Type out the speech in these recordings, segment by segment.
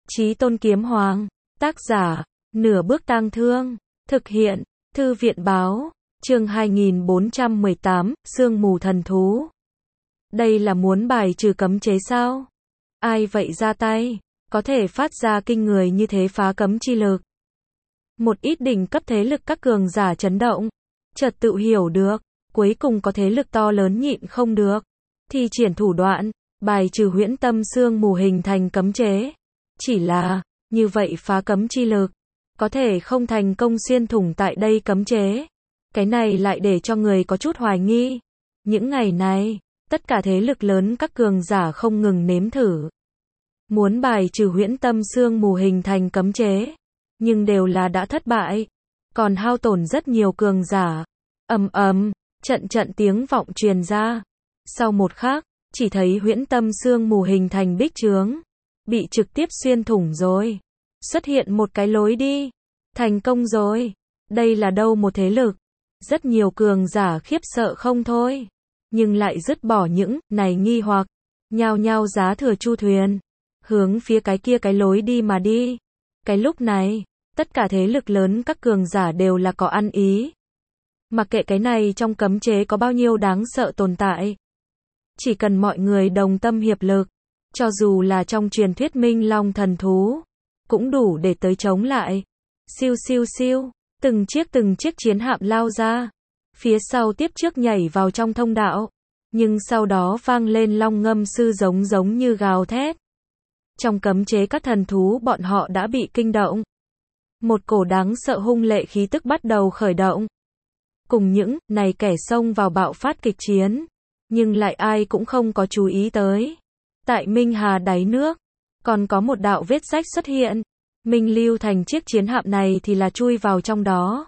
Chí Tôn Kiếm Hoàng, tác giả, Nửa Bước Tang Thương, thực hiện, Thư viện báo, chương 2418, Sương Mù Thần Thú. Đây là muốn bài trừ cấm chế sao? Ai vậy ra tay, có thể phát ra kinh người như thế phá cấm chi lực? Một ít đỉnh cấp thế lực các cường giả chấn động, chợt tự hiểu được, cuối cùng có thế lực to lớn nhịn không được, thi triển thủ đoạn, bài trừ huyễn tâm sương mù hình thành cấm chế. Chỉ là, như vậy phá cấm chi lực, có thể không thành công xuyên thủng tại đây cấm chế. Cái này lại để cho người có chút hoài nghi. Những ngày này, tất cả thế lực lớn các cường giả không ngừng nếm thử. Muốn bài trừ huyễn tâm sương mù hình thành cấm chế, nhưng đều là đã thất bại, còn hao tổn rất nhiều cường giả. Ầm ầm, trận trận tiếng vọng truyền ra. Sau một khắc, chỉ thấy huyễn tâm sương mù hình thành bích chướng, bị trực tiếp xuyên thủng rồi. Xuất hiện một cái lối đi. Thành công rồi. Đây là đâu một thế lực? Rất nhiều cường giả khiếp sợ không thôi, nhưng lại dứt bỏ những này nghi hoặc, nhao nhao giá thừa chu thuyền, hướng phía cái kia cái lối đi mà đi. Cái lúc này, tất cả thế lực lớn các cường giả đều là có ăn ý. Mặc kệ cái này trong cấm chế có bao nhiêu đáng sợ tồn tại, chỉ cần mọi người đồng tâm hiệp lực, cho dù là trong truyền thuyết Minh Long thần thú, cũng đủ để tới chống lại. Siêu siêu siêu, từng chiếc chiến hạm lao ra, phía sau tiếp trước nhảy vào trong thông đạo, nhưng sau đó vang lên long ngâm sư giống như gào thét. Trong cấm chế các thần thú bọn họ đã bị kinh động. Một cổ đáng sợ hung lệ khí tức bắt đầu khởi động. Cùng những này kẻ xông vào bạo phát kịch chiến, nhưng lại ai cũng không có chú ý tới. Tại Minh Hà đáy nước, còn có một đạo vết rách xuất hiện. Minh Lưu Thành chiếc chiến hạm này thì là chui vào trong đó,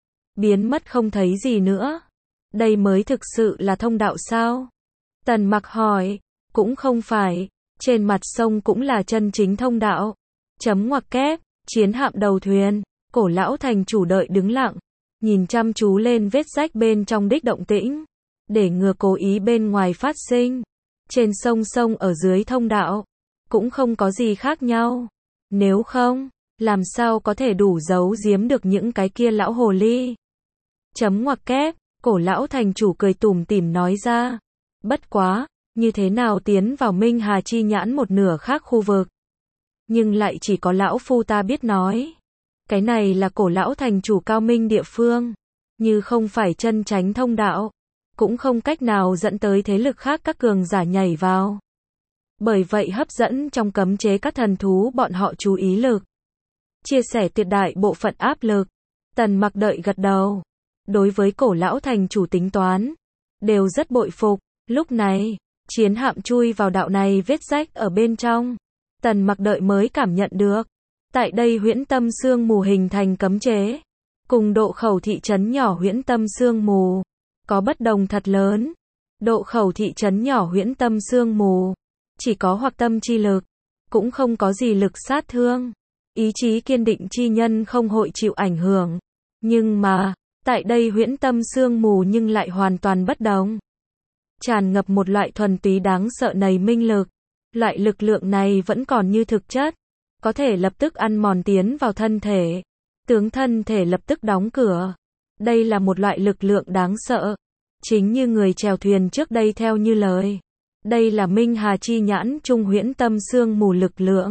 biến mất không thấy gì nữa. Đây mới thực sự là thông đạo sao? Tần Mặc hỏi. Cũng không phải, trên mặt sông cũng là chân chính thông đạo. Chấm ngoặc kép, chiến hạm đầu thuyền, Cổ lão thành chủ đợi đứng lặng, nhìn chăm chú lên vết rách bên trong đích động tĩnh, để ngừa cố ý bên ngoài phát sinh. Trên sông ở dưới thông đạo, cũng không có gì khác nhau. Nếu không, làm sao có thể đủ giấu giếm được những cái kia lão hồ ly? Chấm ngoặc kép, Cổ lão thành chủ cười tủm tỉm nói ra. Bất quá, như thế nào tiến vào Minh Hà chi nhãn một nửa khác khu vực? Nhưng lại chỉ có lão phu ta biết nói. Cái này là Cổ lão thành chủ cao minh địa phương, như không phải chân chánh thông đạo, cũng không cách nào dẫn tới thế lực khác các cường giả nhảy vào. Bởi vậy hấp dẫn trong cấm chế các thần thú bọn họ chú ý lực. Chia sẻ tuyệt đại bộ phận áp lực. Tần Mặc đợi gật đầu. Đối với Cổ lão thành chủ tính toán, đều rất bội phục. Lúc này, chiến hạm chui vào đạo này vết rách ở bên trong. Tần Mặc đợi mới cảm nhận được. Tại đây huyễn tâm sương mù hình thành cấm chế, cùng độ khẩu thị trấn nhỏ huyễn tâm sương mù, có bất đồng thật lớn. Độ khẩu thị trấn nhỏ huyễn tâm sương mù, chỉ có hoặc tâm chi lực, cũng không có gì lực sát thương. Ý chí kiên định chi nhân không hội chịu ảnh hưởng. Nhưng mà, tại đây huyễn tâm sương mù nhưng lại hoàn toàn bất đồng. Tràn ngập một loại thuần túy đáng sợ nầy minh lực. Loại lực lượng này vẫn còn như thực chất, có thể lập tức ăn mòn tiến vào thân thể, tướng thân thể lập tức đóng cửa. Đây là một loại lực lượng đáng sợ. Chính như người chèo thuyền trước đây theo như lời. Đây là Minh Hà chi nhãn trung huyễn tâm sương mù lực lượng.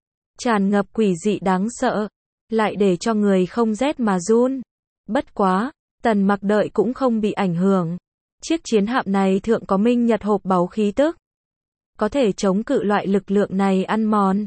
Tràn ngập quỷ dị đáng sợ, lại để cho người không rét mà run. Bất quá, Tần Mặc đợi cũng không bị ảnh hưởng. Chiếc chiến hạm này thượng có minh nhật hộp báu khí tức, có thể chống cự loại lực lượng này ăn mòn.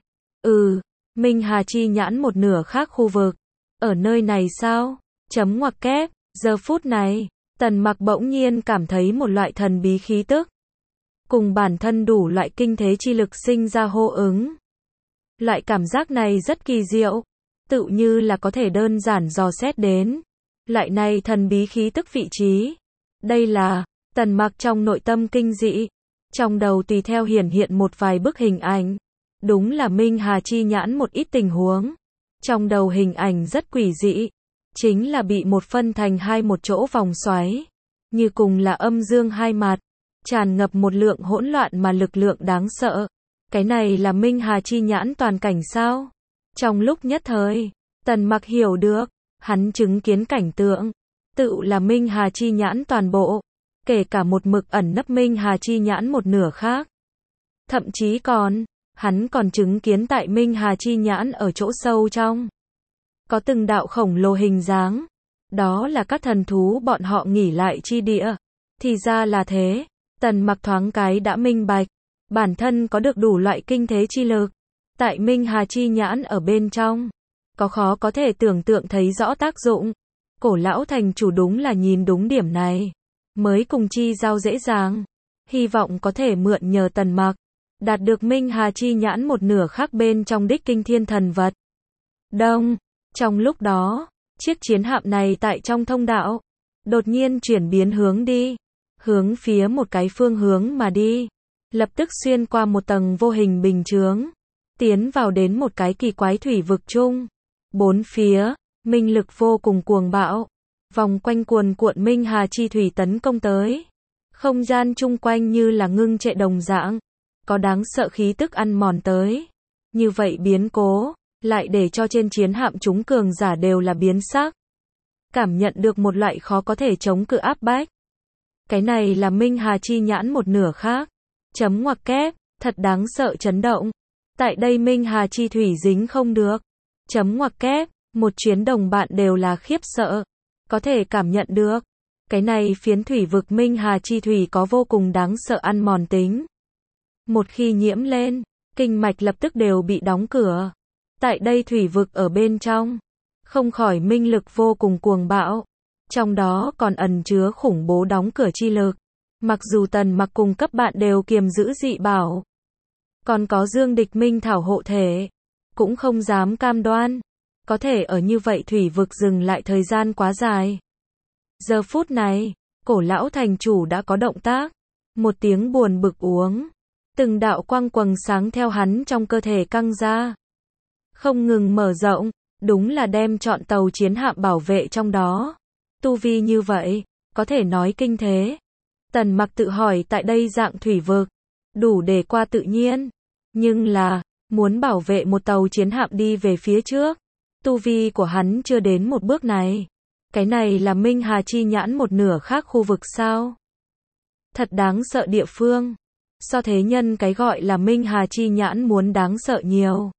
Minh Hà chi nhãn một nửa khác khu vực. Ở nơi này sao? Chấm ngoặc kép, giờ phút này, Tần Mặc bỗng nhiên cảm thấy một loại thần bí khí tức, cùng bản thân đủ loại kinh thế chi lực sinh ra hô ứng. Loại cảm giác này rất kỳ diệu, tự như là có thể đơn giản dò xét đến. Loại này thần bí khí tức vị trí. Đây là, Tần Mặc trong nội tâm kinh dị. Trong đầu tùy theo hiện một vài bức hình ảnh. Đúng là Minh Hà chi nhãn một ít tình huống. Trong đầu hình ảnh rất quỷ dị. Chính là bị một phân thành hai một chỗ vòng xoáy. Như cùng là âm dương hai mặt. Tràn ngập một lượng hỗn loạn mà lực lượng đáng sợ. Cái này là Minh Hà chi nhãn toàn cảnh sao? Trong lúc nhất thời, Tần Mặc hiểu được, hắn chứng kiến cảnh tượng, tự là Minh Hà chi nhãn toàn bộ, kể cả một mực ẩn nấp Minh Hà chi nhãn một nửa khác. Thậm chí còn, hắn còn chứng kiến tại Minh Hà chi nhãn ở chỗ sâu trong, có từng đạo khổng lồ hình dáng, đó là các thần thú bọn họ nghỉ lại chi địa. Thì ra là thế, Tần Mặc thoáng cái đã minh bạch, bản thân có được đủ loại kinh thế chi lực, tại Minh Hà chi nhãn ở bên trong, có khó có thể tưởng tượng thấy rõ tác dụng. Cổ lão thành chủ đúng là nhìn đúng điểm này, mới cùng chi giao dễ dàng, hy vọng có thể mượn nhờ Tần Mặc, đạt được Minh Hà chi nhãn một nửa khác bên trong đích kinh thiên thần vật. Đông, trong lúc đó, chiếc chiến hạm này tại trong thông đạo, đột nhiên chuyển biến hướng đi, hướng phía một cái phương hướng mà đi, lập tức xuyên qua một tầng vô hình bình chướng, tiến vào đến một cái kỳ quái thủy vực chung. Bốn phía, minh lực vô cùng cuồng bạo, vòng quanh cuồn cuộn Minh Hà chi thủy tấn công tới. Không gian chung quanh như là ngưng trệ đồng dạng, có đáng sợ khí tức ăn mòn tới. Như vậy biến cố, lại để cho trên chiến hạm chúng cường giả đều là biến sắc. Cảm nhận được một loại khó có thể chống cự áp bách. Cái này là Minh Hà chi nhãn một nửa khác. Chấm ngoặc kép, thật đáng sợ chấn động. Tại đây Minh Hà chi thủy dính không được. Chấm ngoặc kép, một chuyến đồng bạn đều là khiếp sợ. Có thể cảm nhận được. Cái này phiến thủy vực Minh Hà chi thủy có vô cùng đáng sợ ăn mòn tính. Một khi nhiễm lên, kinh mạch lập tức đều bị đóng cửa. Tại đây thủy vực ở bên trong, không khỏi minh lực vô cùng cuồng bạo. Trong đó còn ẩn chứa khủng bố đóng cửa chi lực. Mặc dù Tần Mặc cùng cấp bạn đều kiềm giữ dị bảo, còn có Dương Địch Minh thảo hộ thể, cũng không dám cam đoan có thể ở như vậy thủy vực dừng lại thời gian quá dài. Giờ phút này, cổ lão thành chủ đã có động tác, một tiếng buồn bực uống, từng đạo quang quầng sáng theo hắn trong cơ thể căng ra, không ngừng mở rộng, đúng là đem trọn tàu chiến hạm bảo vệ trong đó. Tu vi như vậy, có thể nói kinh thế. Tần Mặc tự hỏi tại đây dạng thủy vực, đủ để qua tự nhiên, nhưng là, muốn bảo vệ một tàu chiến hạm đi về phía trước, tu vi của hắn chưa đến một bước này. Cái này là Minh Hà chi nhãn một nửa khác khu vực sao? Thật đáng sợ địa phương. So thế nhân cái gọi là Minh Hà chi nhãn muốn đáng sợ nhiều.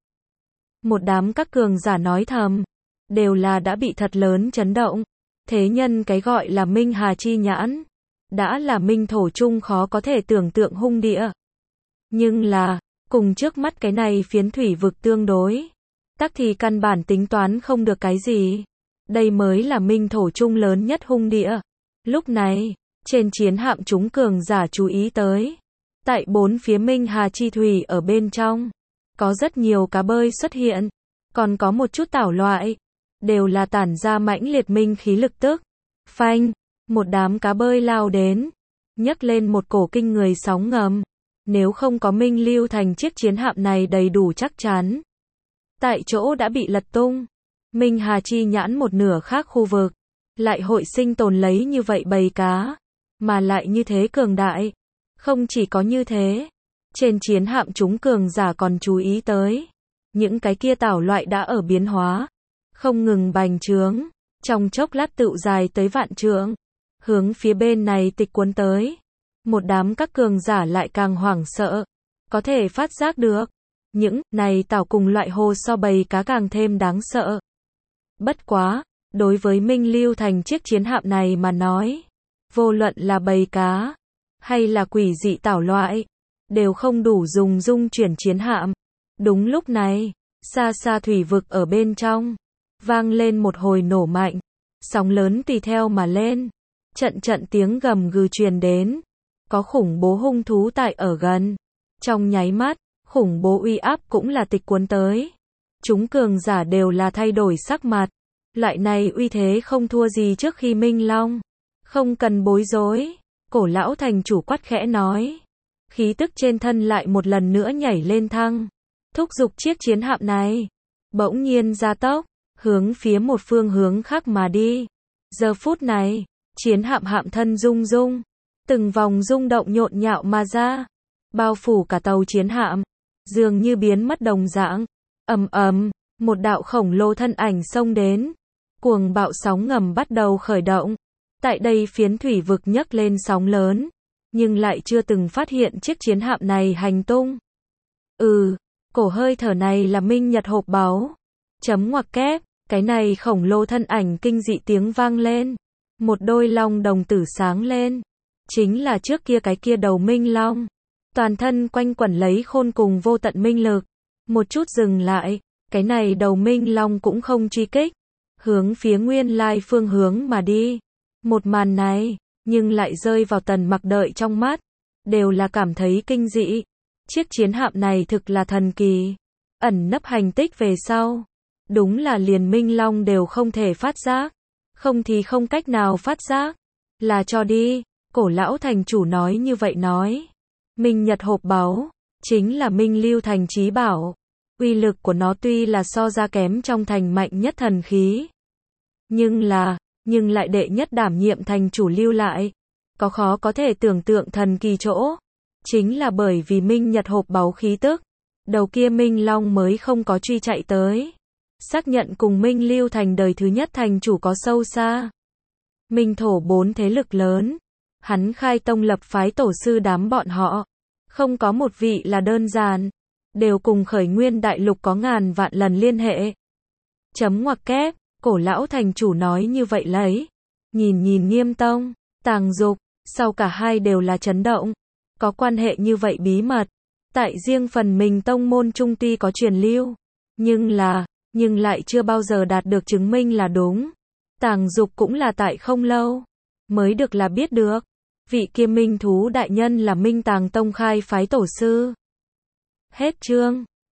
Một đám các cường giả nói thầm, đều là đã bị thật lớn chấn động. Thế nhân cái gọi là Minh Hà chi nhãn, đã là minh thổ chung khó có thể tưởng tượng hung địa. Nhưng là, cùng trước mắt cái này phiến thủy vực tương đối, tắc thì căn bản tính toán không được cái gì. Đây mới là minh thổ chung lớn nhất hung địa. Lúc này, trên chiến hạm chúng cường giả chú ý tới. Tại bốn phía Minh Hà chi thủy ở bên trong, có rất nhiều cá bơi xuất hiện, còn có một chút tảo loại, đều là tản ra mãnh liệt minh khí lực tức. Phanh, một đám cá bơi lao đến, nhấc lên một cổ kinh người sóng ngầm. Nếu không có Minh Lưu Thành chiếc chiến hạm này đầy đủ chắc chắn, tại chỗ đã bị lật tung. Minh Hà chi nhãn một nửa khác khu vực, lại hội sinh tồn lấy như vậy bầy cá, mà lại như thế cường đại. Không chỉ có như thế, trên chiến hạm chúng cường giả còn chú ý tới, những cái kia tảo loại đã ở biến hóa, không ngừng bành trướng, trong chốc lát tựu dài tới vạn trượng, hướng phía bên này tịch cuốn tới. Một đám các cường giả lại càng hoảng sợ, có thể phát giác được, những này tảo cùng loại hồ so bầy cá càng thêm đáng sợ. Bất quá, đối với Minh Lưu Thành chiếc chiến hạm này mà nói, vô luận là bầy cá, hay là quỷ dị tảo loại, đều không đủ dùng dung chuyển chiến hạm. Đúng lúc này, xa xa thủy vực ở bên trong, vang lên một hồi nổ mạnh, sóng lớn tùy theo mà lên, trận trận tiếng gầm gừ truyền đến, có khủng bố hung thú tại ở gần. Trong nháy mắt, khủng bố uy áp cũng là tịch cuốn tới. Chúng cường giả đều là thay đổi sắc mặt. Loại này uy thế không thua gì trước khi Minh Long. Không cần bối rối, cổ lão thành chủ quát khẽ nói. Khí tức trên thân lại một lần nữa nhảy lên thăng, thúc giục chiếc chiến hạm này, bỗng nhiên gia tốc, hướng phía một phương hướng khác mà đi. Giờ phút này, chiến hạm hạm thân rung rung, từng vòng rung động nhộn nhạo mà ra, bao phủ cả tàu chiến hạm. dường như biến mất đồng dạng. Ầm ầm, một đạo khổng lồ thân ảnh xông đến. Cuồng bạo sóng ngầm bắt đầu khởi động. Tại đây phiến thủy vực nhấc lên sóng lớn, nhưng lại chưa từng phát hiện chiếc chiến hạm này hành tung. Cổ hơi thở này là Minh Nhật hộp báu. Chấm ngoặc kép, cái này khổng lồ thân ảnh kinh dị tiếng vang lên. Một đôi long đồng tử sáng lên. Chính là trước kia cái kia đầu minh long. Toàn thân quanh quẩn lấy khôn cùng vô tận minh lực. Một chút dừng lại, cái này đầu minh long cũng không truy kích. Hướng phía nguyên lai phương hướng mà đi. Một màn này, nhưng lại rơi vào Tần Mặc đợi trong mắt. Đều là cảm thấy kinh dị. Chiếc chiến hạm này thực là thần kỳ. Ẩn nấp hành tích về sau. Đúng là liền minh long đều không thể phát giác. Không thì không cách nào phát giác. Là cho đi. Cổ lão thành chủ nói như vậy nói. Minh Nhật hộp báu, chính là Minh Lưu thành chí bảo. Uy lực của nó tuy là so ra kém trong thành mạnh nhất thần khí. Nhưng lại đệ nhất đảm nhiệm thành chủ lưu lại. Có khó có thể tưởng tượng thần kỳ chỗ. Chính là bởi vì Minh Nhật hộp báu khí tức. Đầu kia Minh Long mới không có truy chạy tới. Xác nhận cùng Minh Lưu thành đời thứ nhất thành chủ có sâu xa. Minh thổ 4 thế lực lớn. Hắn khai tông lập phái tổ sư đám bọn họ. Không có một vị là đơn giản. Đều cùng khởi nguyên đại lục có ngàn vạn lần liên hệ. Chấm ngoặc kép, cổ lão thành chủ nói như vậy lấy. Nhìn Nghiêm Tông, Tàng Dục, sau cả hai đều là chấn động. Có quan hệ như vậy bí mật. Tại riêng phần mình tông môn trung tuy có truyền lưu. Nhưng lại chưa bao giờ đạt được chứng minh là đúng. Tàng Dục cũng là tại không lâu. Mới được là biết được. Vị kia minh thú đại nhân là Minh Tàng Tông khai phái tổ sư. Hết chương.